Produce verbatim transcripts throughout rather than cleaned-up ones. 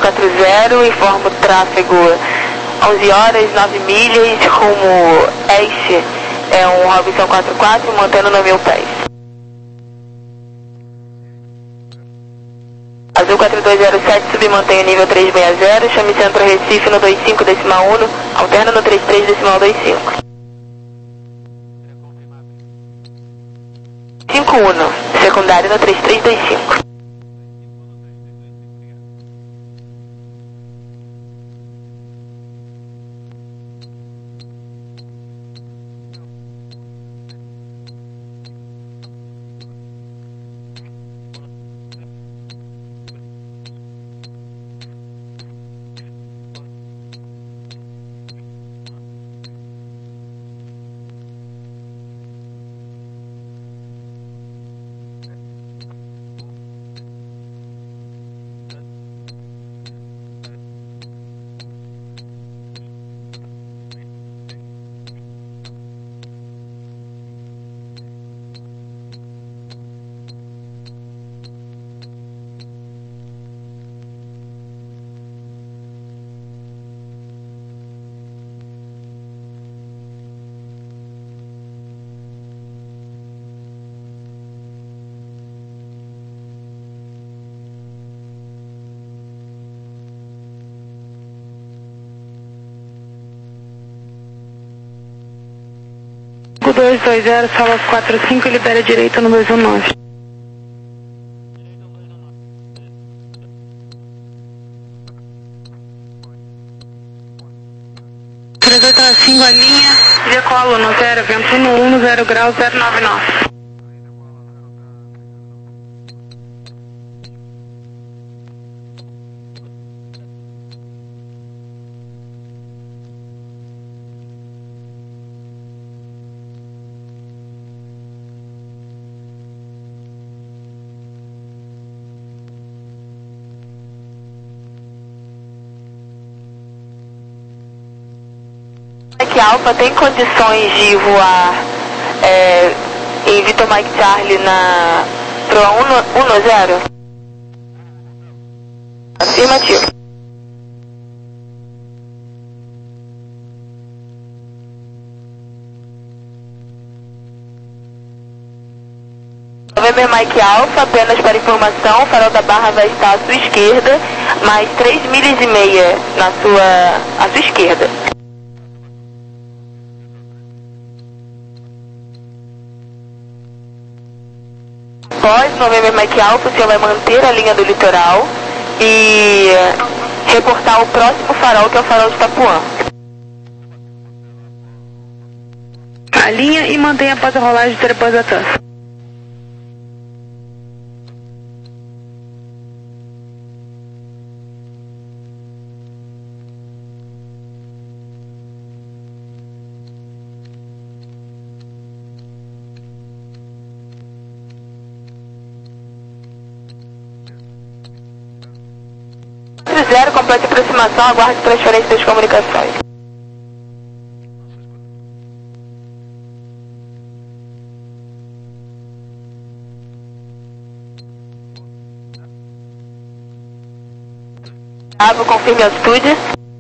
quatro zero, informo o tráfego onze horas, nove milhas, rumo este, é um Robinson quatro quatro, mantendo no mil pés. Azul quatro dois zero sete, submantém o nível trezentos e sessenta, chame centro Recife no vinte e cinco decimal um, alterna no trinta e três decimal vinte e cinco. cinco um, secundário no trinta e três vinte e cinco. dois dois zero, sala quatro cinco, libera direita no dois um nove. três oito cinco, a linha, decolo no zero, vento no um, no zero grau, zero nove nove. Mike Alpha tem condições de voar é, em Vitor Mike Charlie na Proa um no zero? Afirmativo. November Mike Alpha, apenas para informação, o farol da barra vai estar à sua esquerda, mais três milhas e meia na sua, à sua esquerda. Após November Mike Alpha, o senhor vai manter a linha do litoral e reportar o próximo farol, que é o farol de Itapuã. A linha e mantenha após a rolagem de depois da tança. Zero, completa aproximação, aguarde transferência das comunicações. Bravo, confirme a altitude.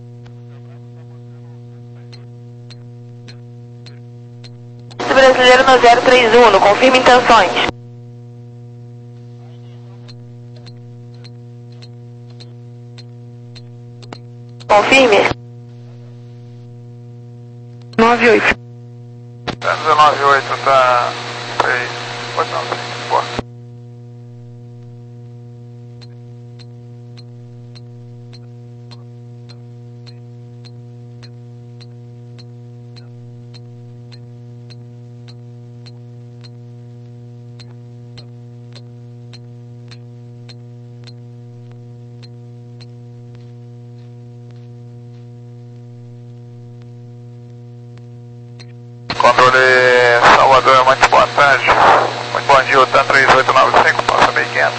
Brasileiro no zero três um, confirme intenções. Confirme. nove oito. nove oito, tá. três. Pode não, três. Boa. Controle Salvador, muito boa tarde. Muito bom dia, o TAM três oito nove cinco, passa bem quinhentos.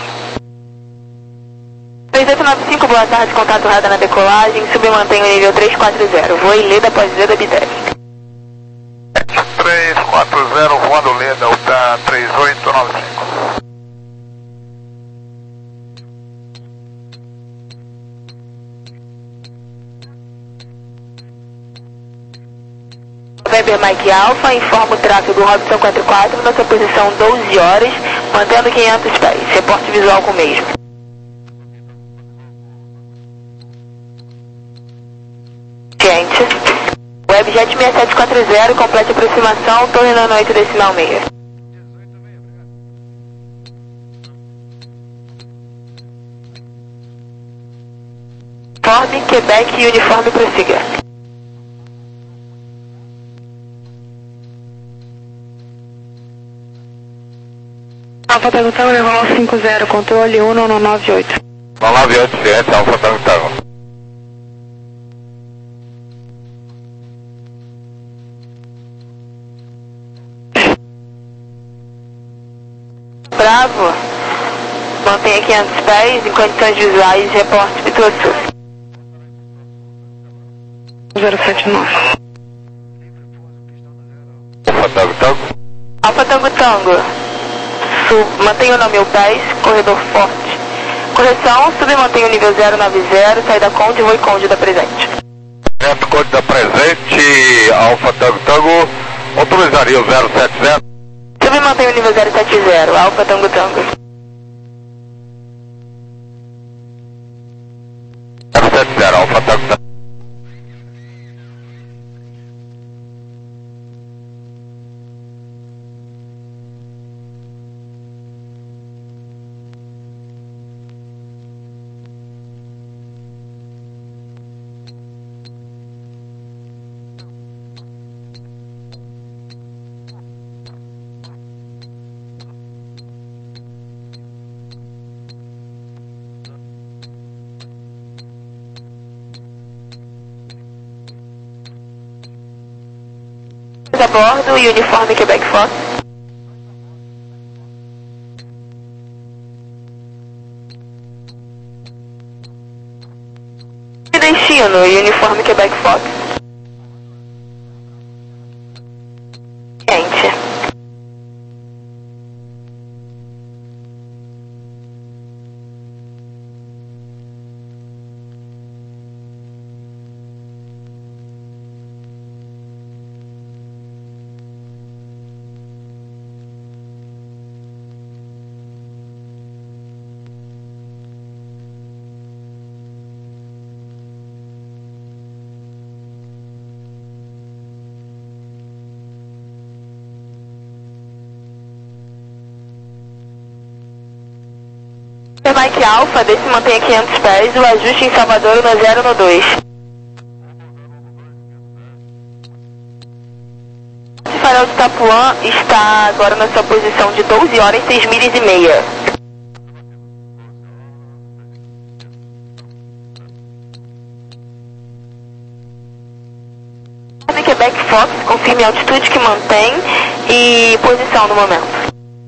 três oito nove cinco, boa tarde, contato radar na decolagem, submantém o nível trezentos e quarenta, voe Leda após Leda Bidec. trezentos e quarenta, voando Leda, o TAM três oito nove cinco. Weber Mike Alpha, informa o tráfego Robson quatro quatro na sua posição doze horas, mantendo quinhentos pés. Reporte visual com o mesmo. Gente, Webjet seis sete quatro zero, complete aproximação, torre na noite decimal meia. Uniforme, Quebec e uniforme prossiga. Alfa Tango Tango, levar cinco zero, controle um no nove oito. no nove oito, ciência, Alfa Tango Tango. Bravo, mantenha quinhentos pés, em condições visuais, reporte Pituaçu. zero sete nove. Alfa Tango Tango. Alfa Tango Tango, Sub, mantenha o nome mil pés, corredor forte. Correção, sub mantenha o nível zero nove zero, saída Conde, voo Conde da presente. Dentro Conde da presente, Alfa Tango Tango, autorizaria o zero sete zero. Sub mantenha o nível zero sete zero, Alfa Tango Tango. zero sete zero, Alfa Tango Tango. A bordo e uniforme Quebec Fox. E destino e uniforme Quebec Fox. Gente. Mike Alpha, desse mantenha quinhentos pés, o ajuste em Salvador no zero no dois. O farol de Itapuã está agora na sua posição de doze horas, seis milhas e meia. Quebec Fox, confirme a altitude que mantém e posição no momento.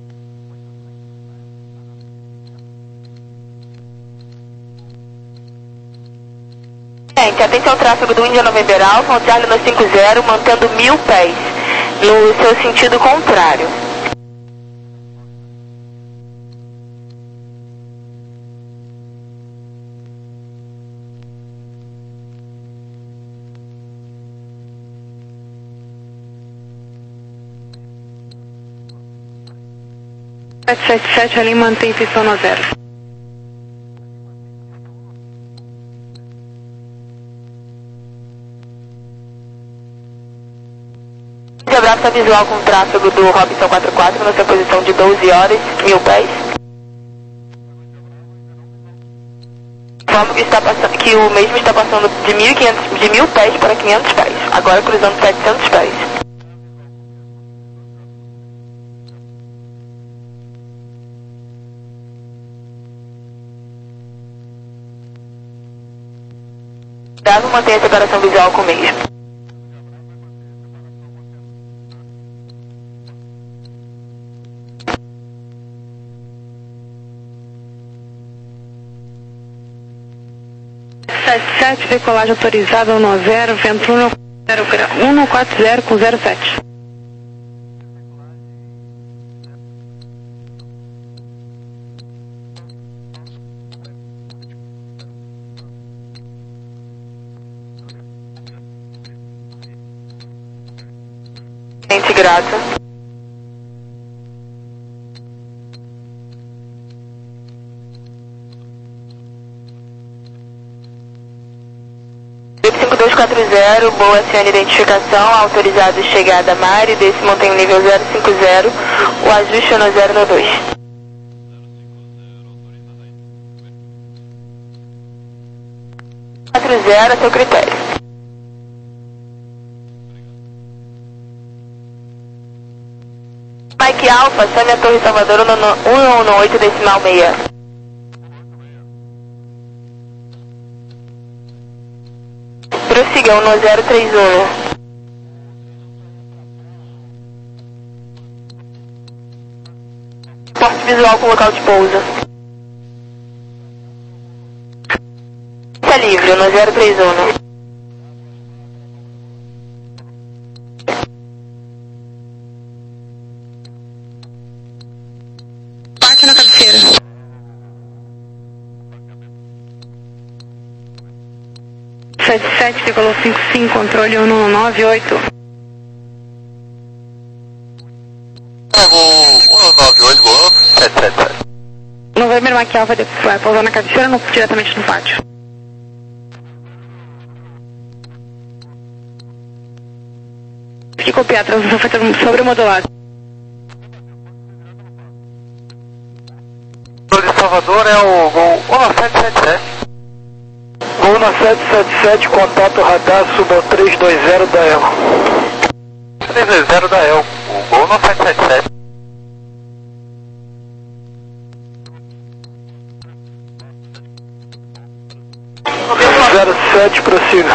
Gente, atenção ao tráfego do India November Alpha, Charlie no cinco zero, mantendo mil pés, no seu sentido contrário. sete sete sete, ali mantém pistão no zero. Abraço visual com o tráfego do Robson quatro quatro na sua posição de doze horas, mil pés. Informo que, está passando, que o mesmo está passando de, mil e quinhentos, de mil pés para quinhentos pés, agora cruzando setecentos pés. Bravo, mantenha a separação visual com o mesmo. sete sete, decolagem autorizada no zero, vento um no quatro zero com zero sete. Gente grata. cinco dois quatro zero, boa senhora identificação, autorizado chegada a Mari, desse mantém o nível zero cinco zero, o ajuste no zero no dois. quatro zero, a seu critério. Mike Alpha, chame a Torre Salvador cento e dezoito decimal seis. Prossiga, um zero três um. Porte visual com local de pouso. Está livre, um zero três um. Parte na cabeceira. sete sete, decolou cinco cinco, controle um um nove oito. um nove oito, voo sete sete sete. November Mike Alpha vai pousar na cabeceira ou diretamente no pátio? Que copiar, a transmissão foi sobremodulada. O de Salvador é o gol um sete sete sete. Gol na sete sete sete, contato radar, suba três dois zero da E L. três dois zero da E L, o gol no sete sete sete. zero sete, prossiga.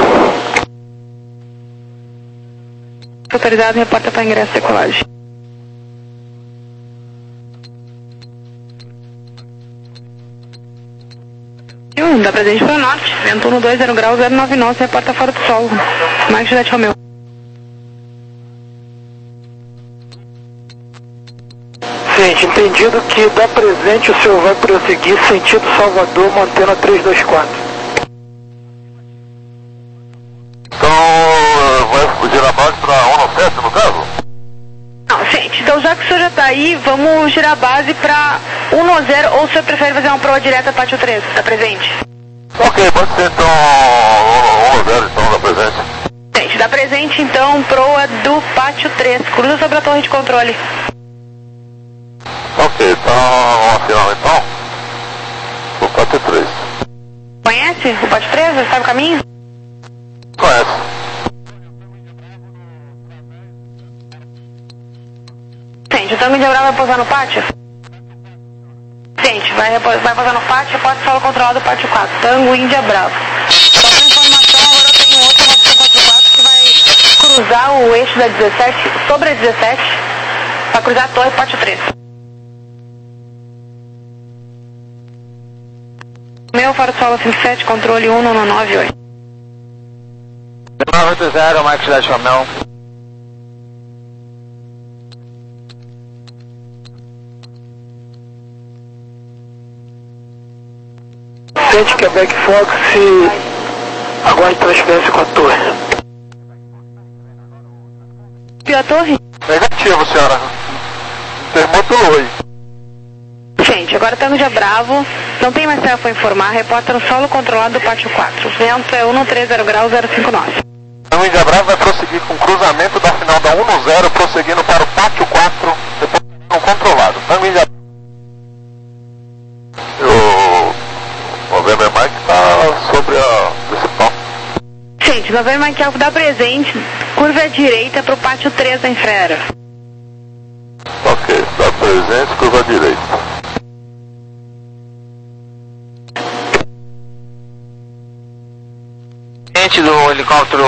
Autorizado, reporta para ingresso e decolagem. um, dá presente para o norte, vento um dois zero grau zero nove nove, reporta fora do solo. Mike Juliette Romeu. Gente, entendido que dá presente, o senhor vai prosseguir sentido Salvador, mantendo a três dois quatro. Então, vai fugir a base para um sete no caso? Não, gente, então já que o senhor já está aí, vamos girar a base para um zero, ou o senhor prefere fazer uma prova direta pátio três, tá presente? Ok, pode ser então um zero, então dá presente. Gente, dá presente então proa do pátio três, cruza sobre a torre de controle. Ok, então vamos assinar então o pátio três. Conhece o pátio três? Já sabe o caminho? Conhece. Gente, o Tango de Abrão vai pousar no pátio? Gente, vai, vai pousar no pátio, pode solo controlado do pátio quatro. Tango Índia Bravo. Só para informação, agora eu tenho outro Robson pátio quatro que vai cruzar o eixo da dezessete, sobre a dezessete, para cruzar a torre pátio três. Meu faro solo cinco sete, controle um nove nove oito. nove oito zero, Mike Juliette Romeu. Sente Quebec Fox e aguarde transferência com a torre. E a torre? Negativo, senhora. Termômetro oi. Gente, agora Tango de Bravo, não tem mais telefone informar, repórter no solo controlado do pátio quatro. Vento é um três zero grau zero cinco nove. Então, Índia Brava vai prosseguir com o cruzamento da final da um zero, prosseguindo para o pátio quatro, depois no controlado. Então, Índia O November Mike está sobre a principal. Gente, November Mike Alpha dá presente, curva à direita para o pátio três da Infraero. Ok, dá presente, curva à direita. Gente do helicóptero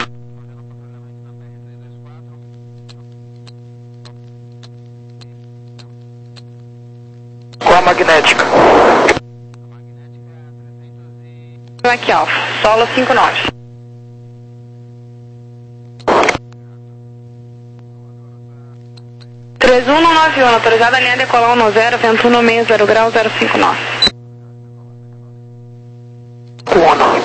Com a magnética. Mike Alpha, solo cinco nove. três um nove um, autorizada a linha decolar um zero, vento um seis zero grau zero cinco nove. Uno.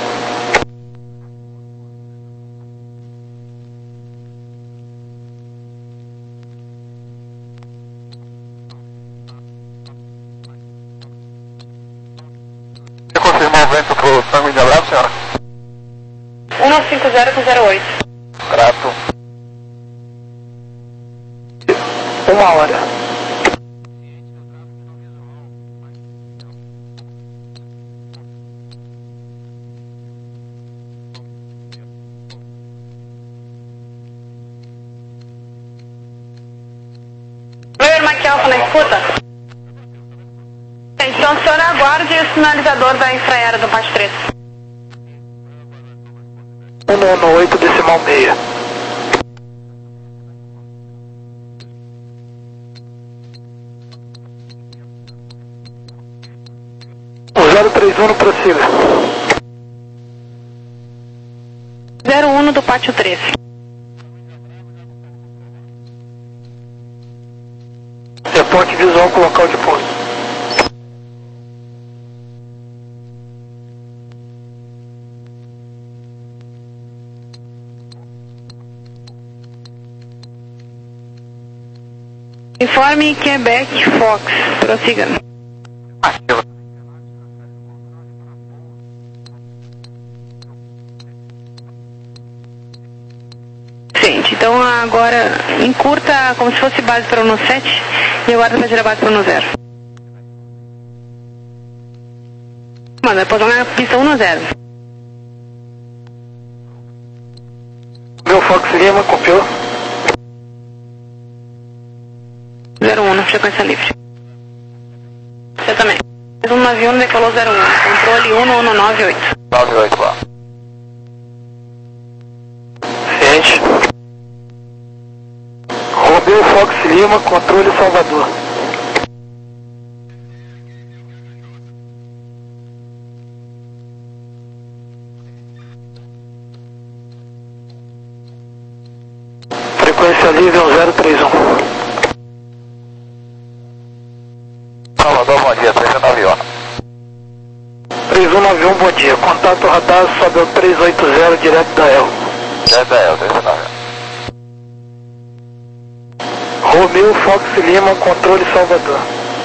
Tango Índia Bravo, senhora. um nove cinco zero com zero oito. Trato. Uma hora. Player Mike Alpha na escuta? Então, o senhor aguarde e o sinalizador da infraero do Pátio três. um nono oito decimal meia. O zero três um no prossiga. zero um do Pátio três. Reporte visual com local de pouso. Informe Quebec Fox. Prossiga. Ativo. Gente, então agora encurta como se fosse base para o no sete e agora vai tirar base para o no zero. Manda, pode na pista um no zero. Meu Fox Lima, copiou. zero um, frequência livre. Você também. um nove um decolou zero um. Controle um no nove oito. nove oito lá. Ciente. Romeu Fox Lima, controle Salvador. Frequência livre um zero três um. Salvador, bom dia, três nove um. três um nove um, bom dia. Contato radar, sobe ao três oito zero, direto da El. dez da El, três nove um. Romeu Fox Lima, controle Salvador.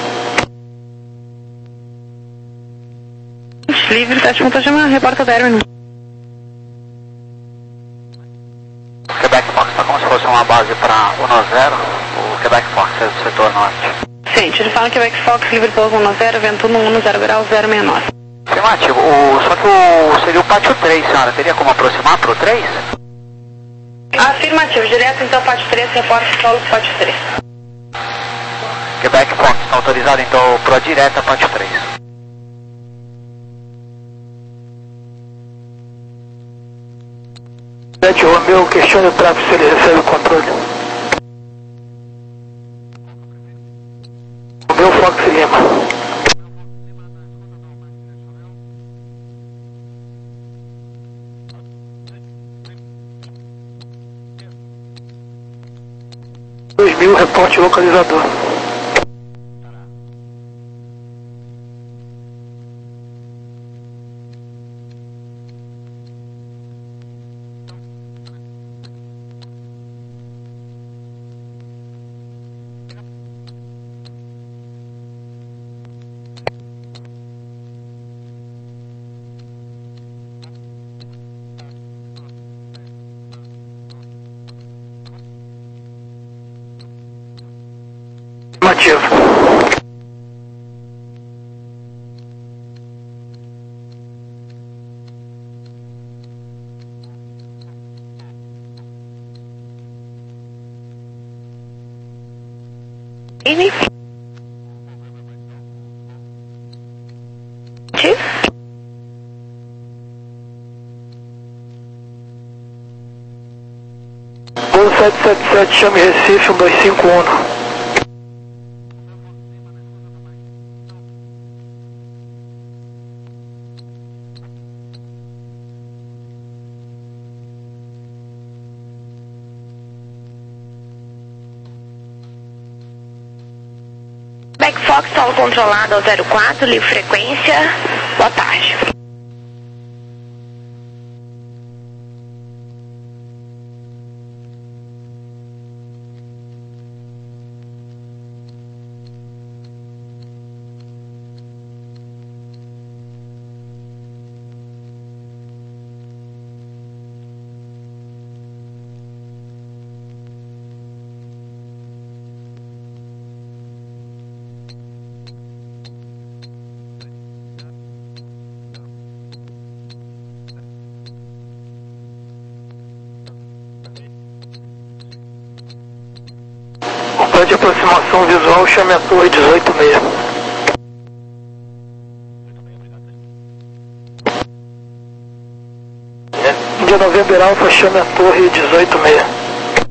Livre, tá de ponta chama, reporta término. O Quebec Fox está como se fosse uma base para um no zero. O Quebec Fox é do setor norte. Gente, ele fala Quebec Fox, livre pouso um no zero, vento um no zero grau, zero sessenta e nove. Afirmativo. O, só que o, seria o pátio três, senhora. Teria como aproximar para o três? Afirmativo, direto então Pátio três, reporta solo Pátio três. Quebec Fox está autorizado então para a direta pátio três. sete Romeu, questione o tráfego se ele recebe o controle. Romeu Fox Lima. dois mil, reporte localizador. Afirmativo. Amy? Chief? Voo sete sete sete, chame Recife um dois cinco um. Quebec Fox, solo controlado ao zero quatro, livre frequência. Boa tarde. de aproximação visual, chame a torre dezoito seis. Índia November Alpha, chame a torre dezoito seis.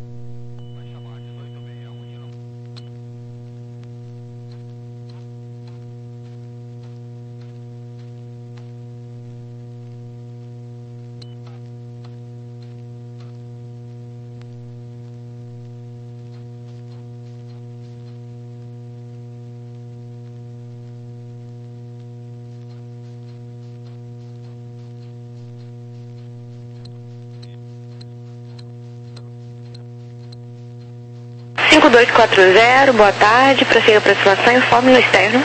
cinco dois quatro zero, boa tarde, prossiga a aproximação, informe no externo.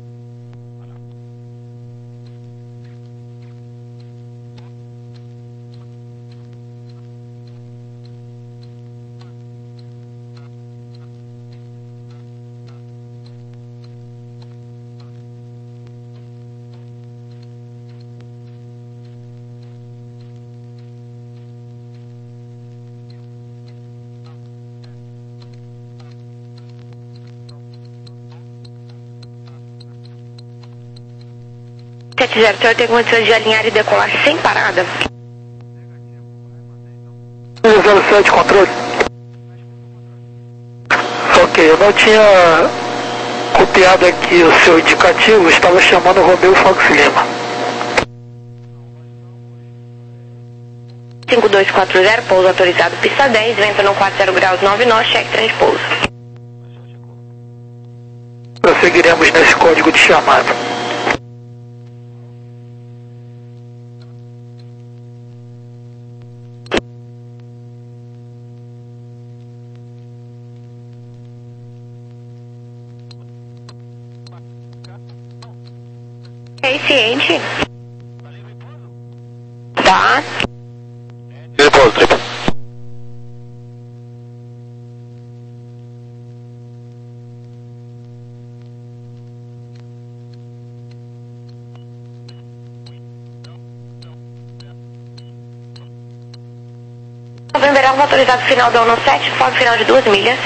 sete zero, o senhor tem condições de alinhar e decolar sem parada? zero sete, controle. Ok, eu não tinha copiado aqui o seu indicativo, estava chamando o Romeu Fox Lima. cinco dois quatro zero, pouso autorizado, pista dez, vento no quarenta graus nove nós, cheque transpouso. Prosseguiremos nesse código de chamada. É ciente? Tá. Repouso, triplo. November Alpha autorizado final da ONU sete, fogo final de duas milhas.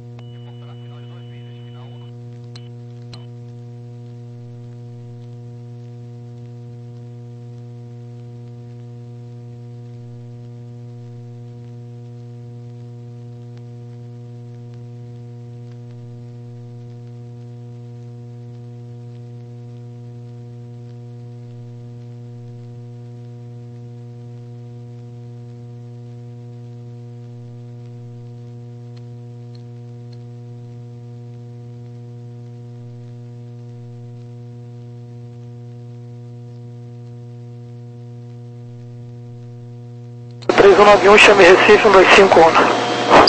três um nove um, chame Recife, um dois cinco um.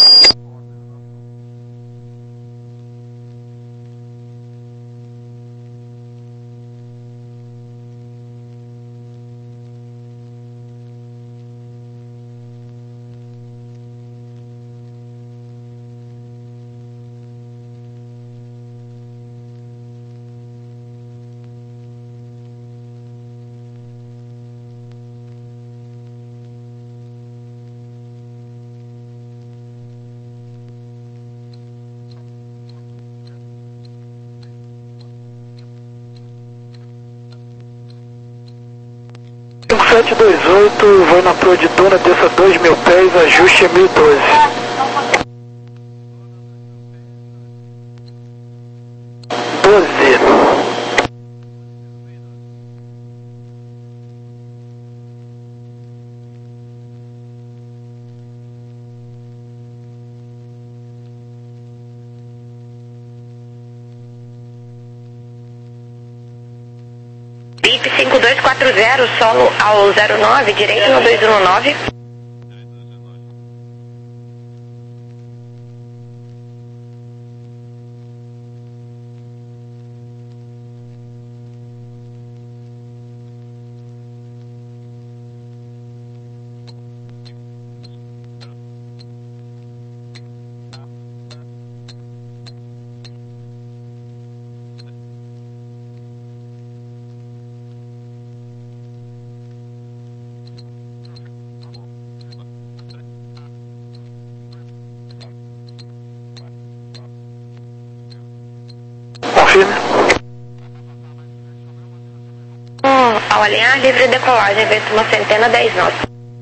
cinco sete dois oito, vou na proa de Duna, desça dois mil pés, ajuste mil e doze. doze. B I P cinco dois quatro zero, solo ao zero nove, direito no dois um nove. Ao alinhar, livre decolagem, vento uma centena, dez nós.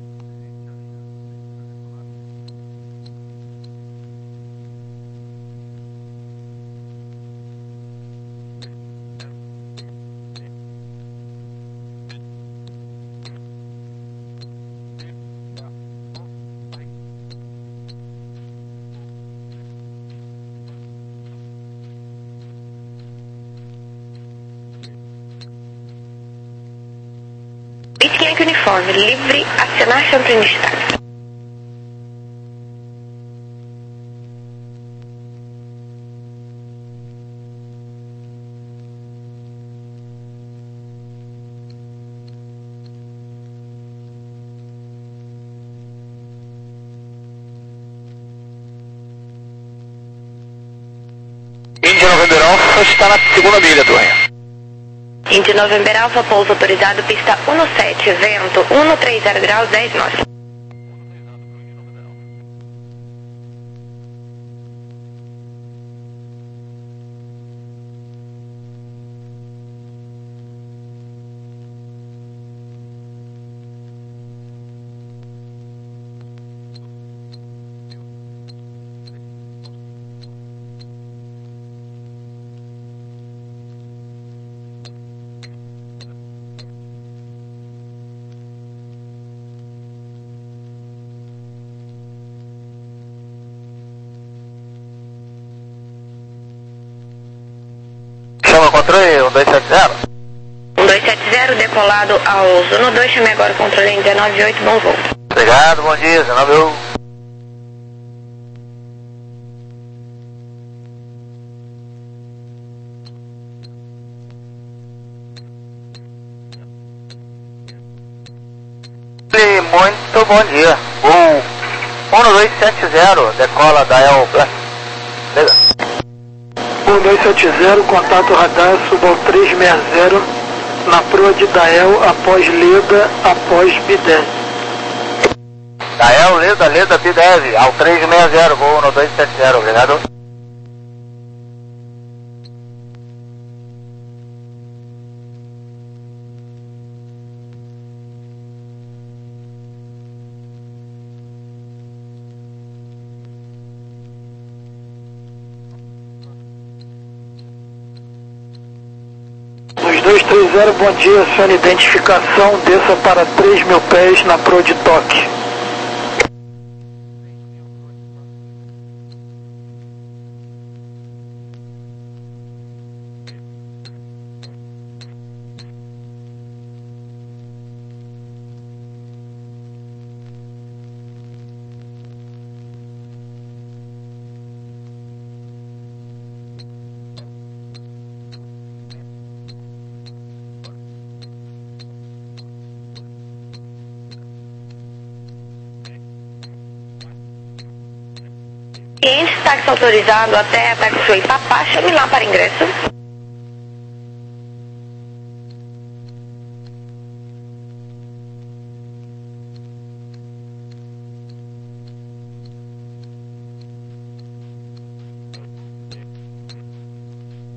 Whisky uniforme, livre, acionar sempre no estado. Índia November Alpha está na segunda milha, Torre. Indy November Alpha, pouso autorizado, pista sete, vento cento e trinta graus, dez nós. Chama controle um dois sete zero. um dois sete zero, decolado aos um dois, chame agora o controle em dezenove oito, bom voo. Obrigado, bom dia, dezenove oito. Muito bom dia. O um dois sete zero, decola da El Black. um dois sete zero, contato radar, suba ao trezentos e sessenta, na proa de Dael, após Leda, após Bidé. Dael, Leda, Leda, Bidé, ao trezentos e sessenta, voo no dois sete zero, obrigado. Nos dois três zero, bom dia, sua identificação, desça para três mil pés na proa de toque. Cliente, táxi autorizado até Taxiway Papá, chame lá para ingresso.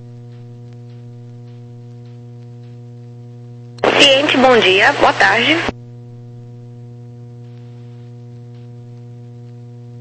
Cliente, bom dia, boa tarde.